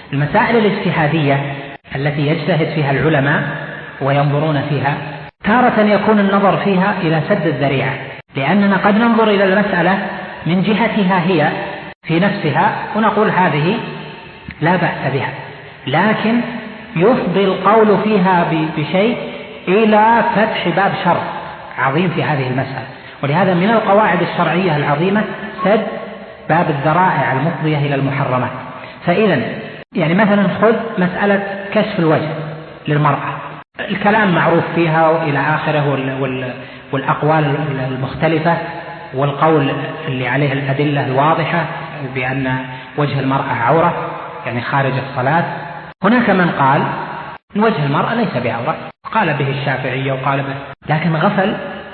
المسائل الاجتهادية التي يجتهد فيها العلماء وينظرون فيها تارة يكون النظر فيها إلى سد الذريعة، لأننا قد ننظر إلى المسألة من جهتها هي في نفسها ونقول هذه لا بأس بها، لكن يفضي القول فيها بشيء إلى فتح باب شر عظيم في هذه المسألة. ولهذا من القواعد الشرعية العظيمة سد باب الذرائع المفضية إلى المحرمات. فإذا يعني مثلا خذ مسألة كشف الوجه للمرأة، الكلام معروف فيها وإلى آخره والأقوال المختلفة والقول اللي عليه الأدلة الواضحة بأن وجه المرأة عورة يعني خارج الصلاة. هناك من قال وجه المرأة ليس بعورة، قال به الشافعية وقال به، لكن غفل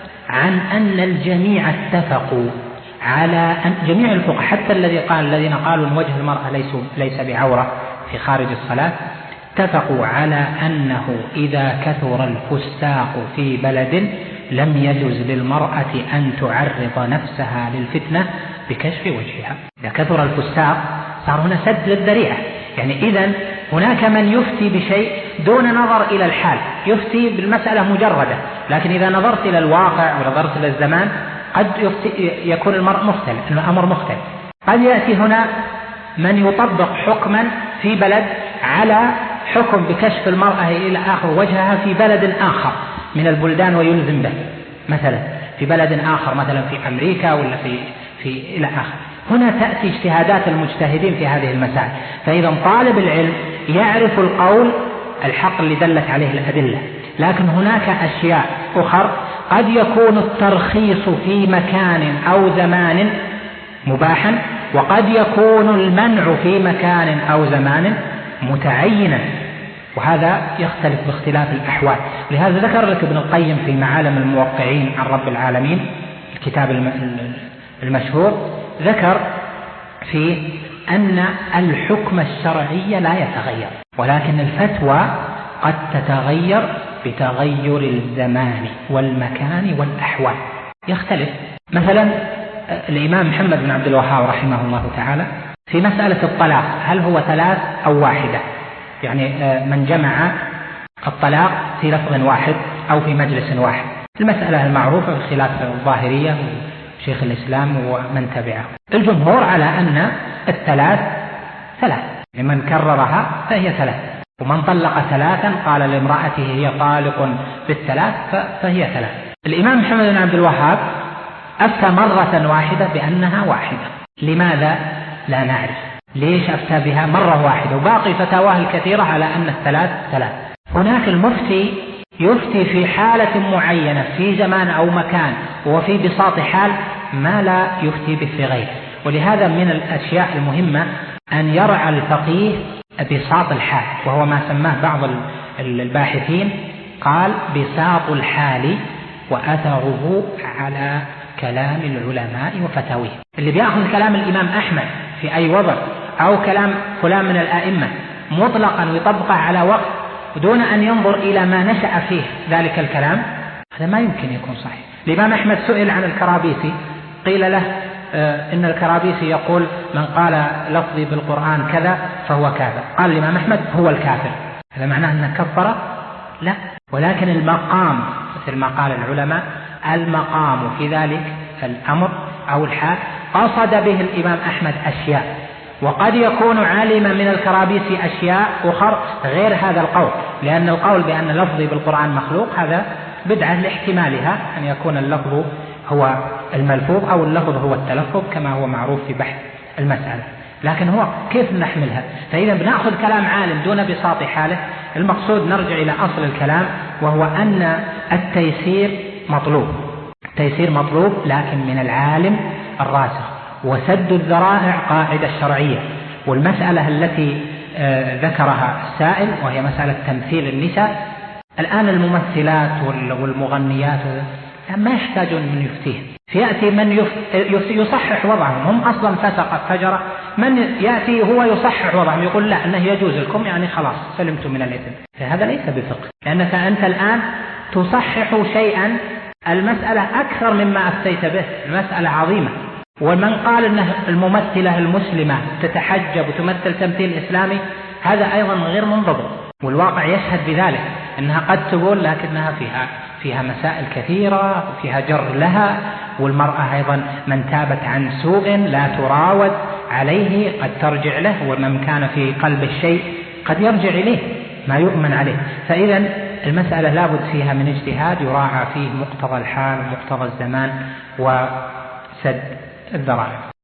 عن أن الجميع اتفقوا على أن جميع الفقهاء حتى الذين قالوا أن وجه المرأة ليس بعورة في خارج الصلاة اتفقوا على أنه إذا كثر الفساق في بلد لم يجوز للمرأة أن تعرض نفسها للفتنة بكشف وجهها. إذا كثر الفساق صار هنا سد للذريعة، يعني إذن هناك من يفتي بشيء دون نظر إلى الحال، يفتي بالمسألة مجردة، لكن إذا نظرت إلى الواقع ونظرت إلى الزمان قد يكون الأمر مختلف. قد يأتي هنا من يطبق حكما في بلد على حكم بكشف المرأة إلى آخر وجهها في بلد آخر من البلدان ويلزم به، مثلا في بلد آخر مثلا في أمريكا ولا في إلى آخر. هنا تأتي اجتهادات المجتهدين في هذه المسائل. فإذا طالب العلم يعرف القول الحق اللي دلت عليه الأدلة، لكن هناك أشياء أخرى قد يكون الترخيص في مكان أو زمان مباحا، وقد يكون المنع في مكان أو زمان متعينا، وهذا يختلف باختلاف الأحوال. لهذا ذكر لك ابن القيم في معالم الموقعين عن رب العالمين الكتاب المشهور، ذكر في أن الحكم الشرعي لا يتغير، ولكن الفتوى قد تتغير بتغير الزمان والمكان والأحوال، يختلف. مثلا الإمام محمد بن عبد الوهاب رحمه الله تعالى في مسألة الطلاق هل هو 3 أو واحدة، يعني من جمع الطلاق في لفظ واحد أو في مجلس واحد، المسألة المعروفة بخلاف الظاهرية وشيخ الإسلام ومن تبعه. الجمهور على أن الثلاث لمن كررها فهي 3، ومن طلق 3 قال لامرأته هي طالق بالثلاث فهي 3. الإمام محمد بن عبد الوهاب أفتى مرة واحدة بأنها واحدة، لماذا؟ لا نعرف ليش أفتى بها مرة واحدة، وباقي فتاواه الكثيرة على أن الثلاث. هناك المفتي يفتي في حالة معينة في زمان أو مكان وفي بساط حال ما لا يفتي به في غيره. ولهذا من الأشياء المهمة أن يرعى الفقيه بساط الحال، وهو ما سماه بعض الباحثين قال بساط الحال وأثره على كلام العلماء وفتاويه. اللي بيأخذ كلام الإمام أحمد في أي وضع أو كلام فلان من الآئمة مطلقا ويطبقه على وقت دون أن ينظر إلى ما نشأ فيه ذلك الكلام، هذا ما يمكن يكون صحيح. الإمام أحمد سئل عن الكرابيسي، قيل له إن الكرابيسي يقول من قال لفظي بالقرآن كذا فهو كافر. قال الإمام أحمد هو الكافر، هذا معناه أنه كفر؟ لا، ولكن المقام مثل ما قال العلماء، المقام في ذلك الأمر أو الحال قصد به الإمام أحمد أشياء، وقد يكون علم من الكرابيسي أشياء أخرى غير هذا القول، لأن القول بأن لفظي بالقرآن مخلوق هذا بدعة لاحتمالها أن يكون اللفظ هو الملفوظ أو اللفظ هو التلفظ كما هو معروف في بحث المسألة، لكن هو كيف نحملها؟ فإذا بنأخذ كلام عالم دون بساط حاله، المقصود نرجع إلى أصل الكلام، وهو أن التيسير مطلوب لكن من العالم الراسخ، وسد الذرائع قاعدة شرعية. والمسألة التي ذكرها السائل وهي مسألة تمثيل النساء، الآن الممثلات والمغنيات ما يحتاجون من يفتيه، فيأتي من يصحح وضعهم، هم أصلا فسق فجر، من يأتي هو يصحح وضعهم يقول لا أنه يجوز لكم يعني خلاص سلمتم من الإثم. فهذا ليس بفقه، لأنك أنت الآن تصحح شيئا المسألة أكثر مما أفتيت به، المسألة عظيمة. ومن قال أن الممثلة المسلمة تتحجب وتمثل تمثيل إسلامي، هذا أيضا غير منضبط، والواقع يشهد بذلك، أنها قد تقول لكنها فيها مسائل كثيرة وفيها جر لها، والمرأة أيضا من تابت عن سوء لا تراود عليه قد ترجع له، ومن كان في قلب الشيء قد يرجع إليه ما يؤمن عليه. فإذا المسألة لابد فيها من اجتهاد يراعى فيه مقتضى الحال ومقتضى الزمان وسد الذرائع.